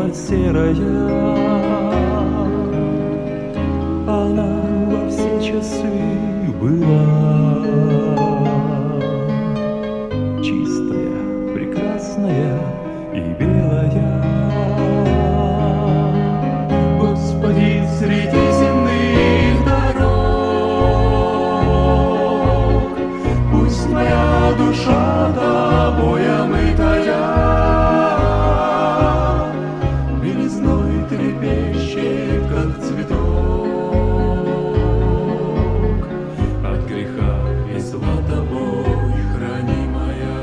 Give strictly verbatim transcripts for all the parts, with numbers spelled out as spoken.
небо серая, она во все часы была чистая, прекрасная и белая. Господи, среди земных дорог пусть моя душа тобой омытая белизной трепещет, как цветок, от греха и зла тобой хранимая.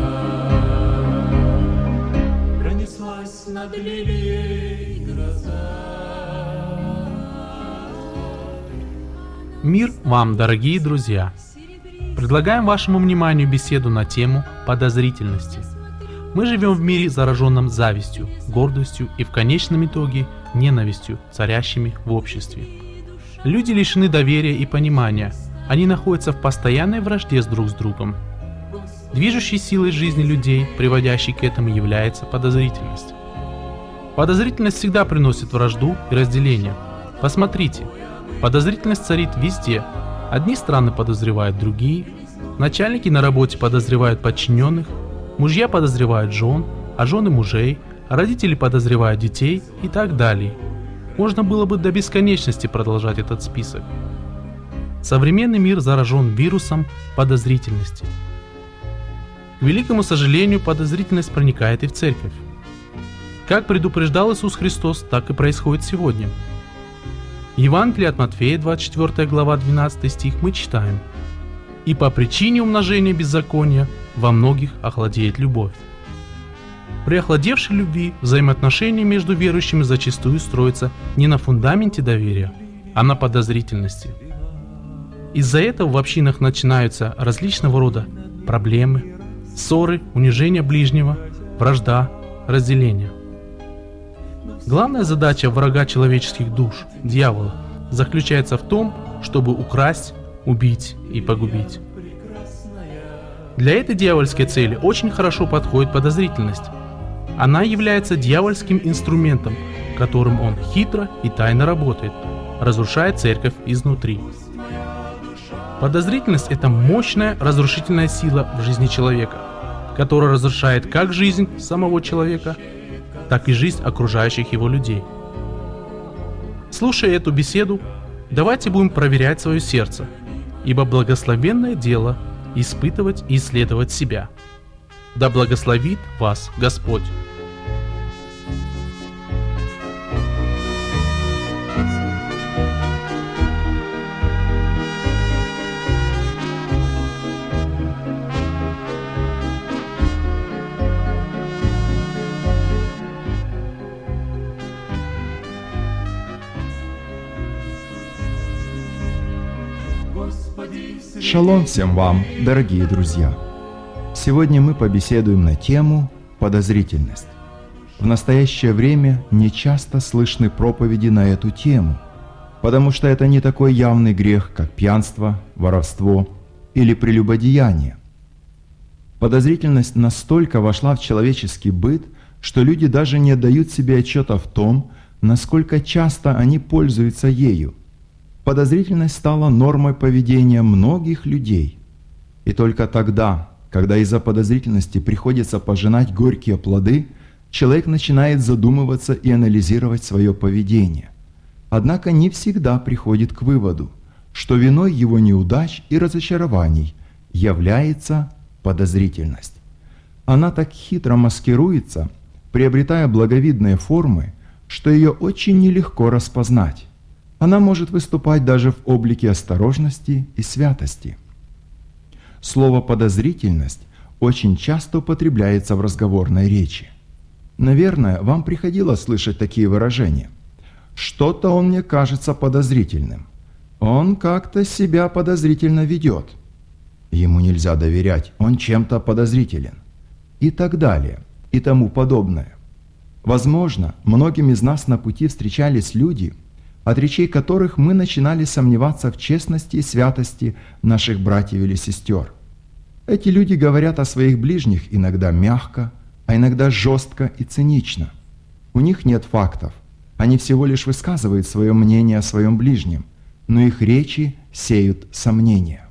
Пронеслась над лилией гроза. Мир вам, дорогие друзья! Предлагаем вашему вниманию беседу на тему подозрительности. Мы живем в мире, зараженном завистью, гордостью и в конечном итоге ненавистью, царящими в обществе. Люди лишены доверия и понимания, они находятся в постоянной вражде с друг с другом. Движущей силой жизни людей, приводящей к этому, является подозрительность. Подозрительность всегда приносит вражду и разделение. Посмотрите, подозрительность царит везде. Одни страны подозревают другие, начальники на работе подозревают подчиненных, мужья подозревают жен, а жены мужей, а родители подозревают детей и так далее. Можно было бы до бесконечности продолжать этот список. Современный мир заражен вирусом подозрительности. К великому сожалению, подозрительность проникает и в церковь. Как предупреждал Иисус Христос, так и происходит сегодня. В Евангелии от Матфея, двадцать четвёртая глава, двенадцатый стих, мы читаем: «И по причине умножения беззакония во многих охладеет любовь». При охладевшей любви взаимоотношения между верующими зачастую строятся не на фундаменте доверия, а на подозрительности. Из-за этого в общинах начинаются различного рода проблемы, ссоры, унижение ближнего, вражда, разделение. Главная задача врага человеческих душ, дьявола, заключается в том, чтобы украсть, убить и погубить. Для этой дьявольской цели очень хорошо подходит подозрительность. Она является дьявольским инструментом, которым он хитро и тайно работает, разрушая церковь изнутри. Подозрительность – это мощная разрушительная сила в жизни человека, которая разрушает как жизнь самого человека, так и жизнь окружающих его людей. Слушая эту беседу, давайте будем проверять свое сердце, ибо благословенное дело – испытывать и исследовать себя. Да благословит вас Господь! Шалом всем вам, дорогие друзья! Сегодня мы побеседуем на тему подозрительность. В настоящее время не часто слышны проповеди на эту тему, потому что это не такой явный грех, как пьянство, воровство или прелюбодеяние. Подозрительность настолько вошла в человеческий быт, что люди даже не отдают себе отчета в том, насколько часто они пользуются ею. Подозрительность стала нормой поведения многих людей. И только тогда, когда из-за подозрительности приходится пожинать горькие плоды, человек начинает задумываться и анализировать свое поведение. Однако не всегда приходит к выводу, что виной его неудач и разочарований является подозрительность. Она так хитро маскируется, приобретая благовидные формы, что ее очень нелегко распознать. Она может выступать даже в облике осторожности и святости. Слово «подозрительность» очень часто употребляется в разговорной речи. Наверное, вам приходилось слышать такие выражения. «Что-то он мне кажется подозрительным. Он как-то себя подозрительно ведет. Ему нельзя доверять, он чем-то подозрителен». И так далее, и тому подобное. Возможно, многим из нас на пути встречались люди, от речей которых мы начинали сомневаться в честности и святости наших братьев или сестер. Эти люди говорят о своих ближних иногда мягко, а иногда жестко и цинично. У них нет фактов. Они всего лишь высказывают свое мнение о своем ближнем, но их речи сеют сомнения.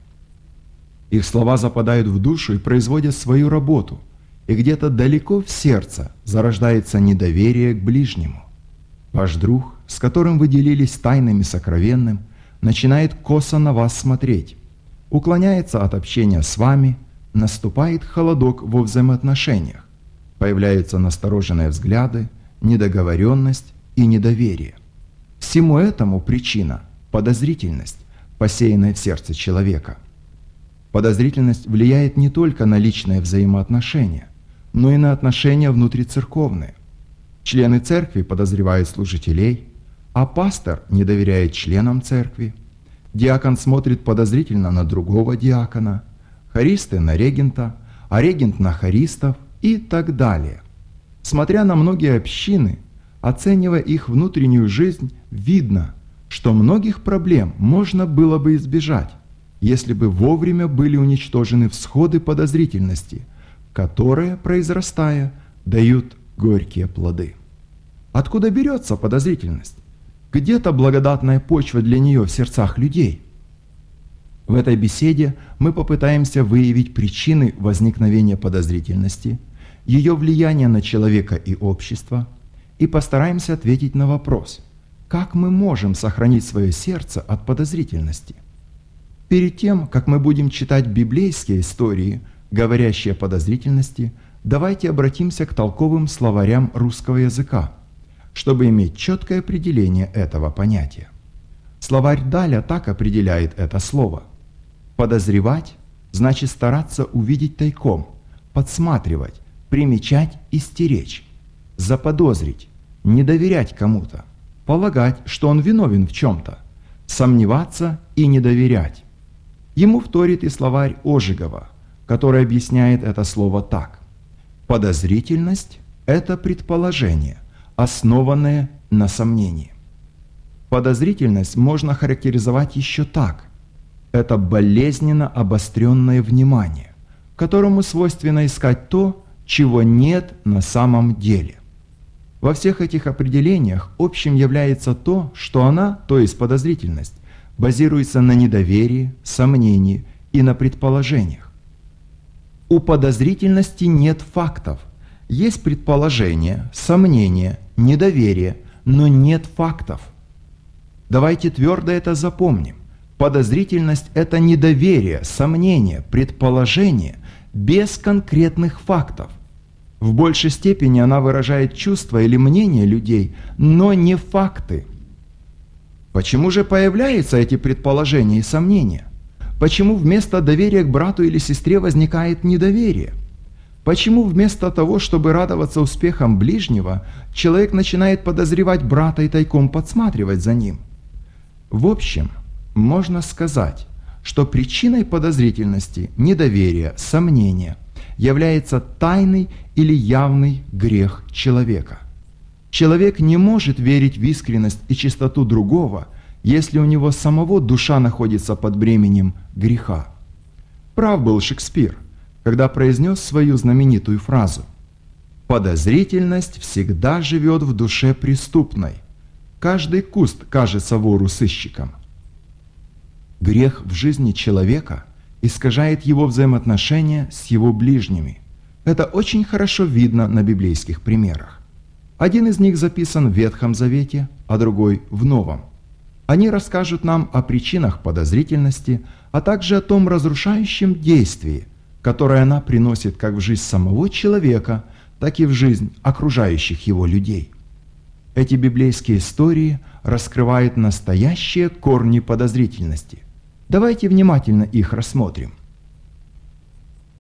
Их слова западают в душу и производят свою работу, и где-то далеко в сердце зарождается недоверие к ближнему. Ваш друг, с которым вы делились тайным и сокровенным, начинает косо на вас смотреть, уклоняется от общения с вами, наступает холодок во взаимоотношениях, появляются настороженные взгляды, недоговоренность и недоверие. Всему этому причина – подозрительность, посеянная в сердце человека. Подозрительность влияет не только на личные взаимоотношения, но и на отношения внутрицерковные. Члены церкви подозревают служителей, а пастор не доверяет членам церкви. Диакон смотрит подозрительно на другого диакона, хористы на регента, а регент на хористов и так далее. Смотря на многие общины, оценивая их внутреннюю жизнь, видно, что многих проблем можно было бы избежать, если бы вовремя были уничтожены всходы подозрительности, которые, произрастая, дают горькие плоды. Откуда берется подозрительность? Где-то благодатная почва для нее в сердцах людей. В этой беседе мы попытаемся выявить причины возникновения подозрительности, ее влияние на человека и общество, и постараемся ответить на вопрос, как мы можем сохранить свое сердце от подозрительности. Перед тем, как мы будем читать библейские истории, говорящие о подозрительности, давайте обратимся к толковым словарям русского языка, чтобы иметь четкое определение этого понятия. Словарь Даля так определяет это слово. Подозревать значит стараться увидеть тайком, подсматривать, примечать и стеречь, заподозрить, не доверять кому-то, полагать, что он виновен в чем-то, сомневаться и не доверять. Ему вторит и словарь Ожегова, который объясняет это слово так. Подозрительность – это предположение, основанное на сомнении. Подозрительность можно характеризовать еще так. Это болезненно обостренное внимание, которому свойственно искать то, чего нет на самом деле. Во всех этих определениях общим является то, что она, то есть подозрительность, базируется на недоверии, сомнении и на предположениях. У подозрительности нет фактов. Есть предположения, сомнения, недоверие, но нет фактов. Давайте твердо это запомним. Подозрительность – это недоверие, сомнение, предположение без конкретных фактов. В большей степени она выражает чувства или мнения людей, но не факты. Почему же появляются эти предположения и сомнения? Почему вместо доверия к брату или сестре возникает недоверие? Почему вместо того, чтобы радоваться успехам ближнего, человек начинает подозревать брата и тайком подсматривать за ним? В общем, можно сказать, что причиной подозрительности, недоверия, сомнения является тайный или явный грех человека. Человек не может верить в искренность и чистоту другого, если у него самого душа находится под бременем греха. Прав был Шекспир, когда произнес свою знаменитую фразу: «Подозрительность всегда живет в душе преступной. Каждый куст кажется вору сыщиком». Грех в жизни человека искажает его взаимоотношения с его ближними. Это очень хорошо видно на библейских примерах. Один из них записан в Ветхом Завете, а другой в Новом. Они расскажут нам о причинах подозрительности, а также о том разрушающем действии, которое она приносит как в жизнь самого человека, так и в жизнь окружающих его людей. Эти библейские истории раскрывают настоящие корни подозрительности. Давайте внимательно их рассмотрим.